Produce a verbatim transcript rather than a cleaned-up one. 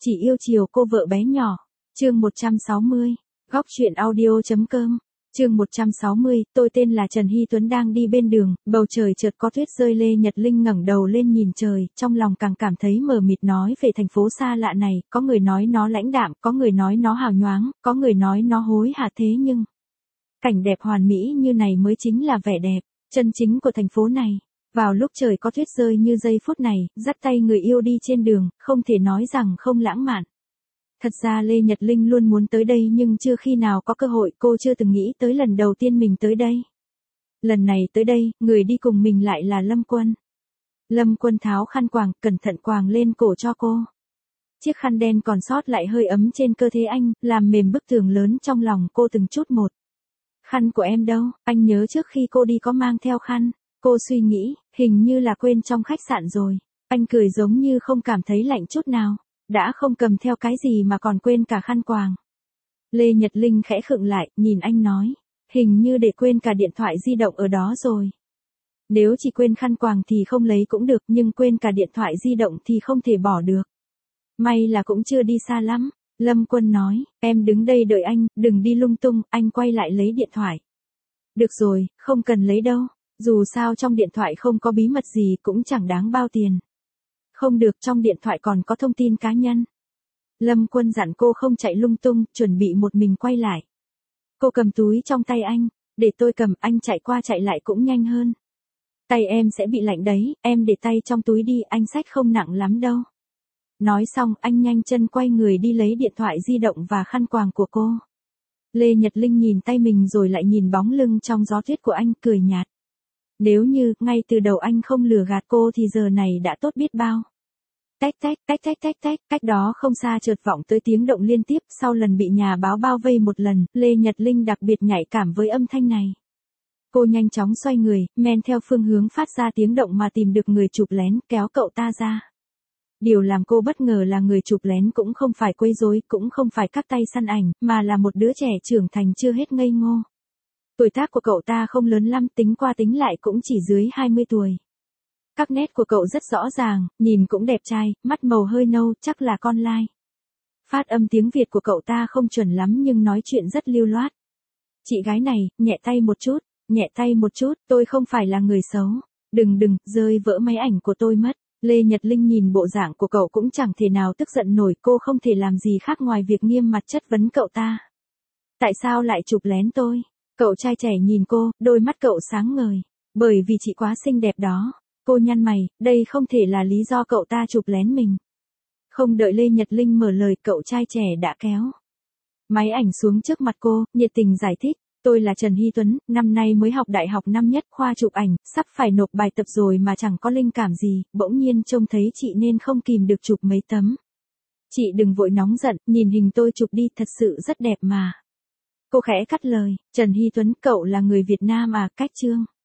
Chỉ yêu chiều cô vợ bé nhỏ. Chương một trăm sáu mươi. Góc truyện audio.com. Chương một trăm sáu mươi, tôi tên là Trần Hy Tuấn đang đi bên đường, bầu trời chợt có tuyết rơi. Lê Nhật Linh ngẩng đầu lên nhìn trời, trong lòng càng cảm thấy mờ mịt nói về thành phố xa lạ này, có người nói nó lãnh đạm, có người nói nó hào nhoáng, có người nói nó hối hả thế nhưng cảnh đẹp hoàn mỹ như này mới chính là vẻ đẹp chân chính của thành phố này. Vào lúc trời có tuyết rơi như giây phút này, dắt tay người yêu đi trên đường, không thể nói rằng không lãng mạn. Thật ra Lê Nhật Linh luôn muốn tới đây nhưng chưa khi nào có cơ hội, cô chưa từng nghĩ tới lần đầu tiên mình tới đây. Lần này tới đây, người đi cùng mình lại là Lâm Quân. Lâm Quân tháo khăn quàng, cẩn thận quàng lên cổ cho cô. Chiếc khăn đen còn sót lại hơi ấm trên cơ thể anh, làm mềm bức tường lớn trong lòng cô từng chút một. Khăn của em đâu, anh nhớ trước khi cô đi có mang theo khăn. Cô suy nghĩ, hình như là quên trong khách sạn rồi. Anh cười giống như không cảm thấy lạnh chút nào. Đã không cầm theo cái gì mà còn quên cả khăn quàng. Lê Nhật Linh khẽ khựng lại, nhìn anh nói. Hình như để quên cả điện thoại di động ở đó rồi. Nếu chỉ quên khăn quàng thì không lấy cũng được, nhưng quên cả điện thoại di động thì không thể bỏ được. May là cũng chưa đi xa lắm. Lâm Quân nói, em đứng đây đợi anh, đừng đi lung tung, anh quay lại lấy điện thoại. Được rồi, không cần lấy đâu. Dù sao trong điện thoại không có bí mật gì cũng chẳng đáng bao tiền. Không được, trong điện thoại còn có thông tin cá nhân. Lâm Quân dặn cô không chạy lung tung, chuẩn bị một mình quay lại. Cô cầm túi trong tay anh, để tôi cầm, anh chạy qua chạy lại cũng nhanh hơn. Tay em sẽ bị lạnh đấy, em để tay trong túi đi, anh xách không nặng lắm đâu. Nói xong, anh nhanh chân quay người đi lấy điện thoại di động và khăn quàng của cô. Lê Nhật Linh nhìn tay mình rồi lại nhìn bóng lưng trong gió tuyết của anh, cười nhạt. Nếu như, ngay từ đầu anh không lừa gạt cô thì giờ này đã tốt biết bao. Tách tách, tách tách tách tách, cách đó không xa chợt vọng tới tiếng động liên tiếp, sau lần bị nhà báo bao vây một lần, Lê Nhật Linh đặc biệt nhạy cảm với âm thanh này. Cô nhanh chóng xoay người, men theo phương hướng phát ra tiếng động mà tìm được người chụp lén, kéo cậu ta ra. Điều làm cô bất ngờ là người chụp lén cũng không phải quấy rối, cũng không phải các tay săn ảnh, mà là một đứa trẻ trưởng thành chưa hết ngây ngô. Tuổi tác của cậu ta không lớn lắm, tính qua tính lại cũng chỉ dưới hai mươi tuổi. Các nét của cậu rất rõ ràng, nhìn cũng đẹp trai, mắt màu hơi nâu, chắc là con lai. Phát âm tiếng Việt của cậu ta không chuẩn lắm nhưng nói chuyện rất lưu loát. Chị gái này, nhẹ tay một chút, nhẹ tay một chút, tôi không phải là người xấu. Đừng đừng, rơi vỡ máy ảnh của tôi mất. Lê Nhật Linh nhìn bộ dạng của cậu cũng chẳng thể nào tức giận nổi, cô không thể làm gì khác ngoài việc nghiêm mặt chất vấn cậu ta. Tại sao lại chụp lén tôi? Cậu trai trẻ nhìn cô, đôi mắt cậu sáng ngời. Bởi vì chị quá xinh đẹp đó. Cô nhăn mày, đây không thể là lý do cậu ta chụp lén mình. Không đợi Lê Nhật Linh mở lời, cậu trai trẻ đã kéo máy ảnh xuống trước mặt cô, nhiệt tình giải thích. Tôi là Trần Hy Tuấn, năm nay mới học đại học năm nhất khoa chụp ảnh, sắp phải nộp bài tập rồi mà chẳng có linh cảm gì, bỗng nhiên trông thấy chị nên không kìm được chụp mấy tấm. Chị đừng vội nóng giận, nhìn hình tôi chụp đi, thật sự rất đẹp mà. Cô khẽ cắt lời, Trần Hy Tuấn, cậu là người Việt Nam à, cách chương.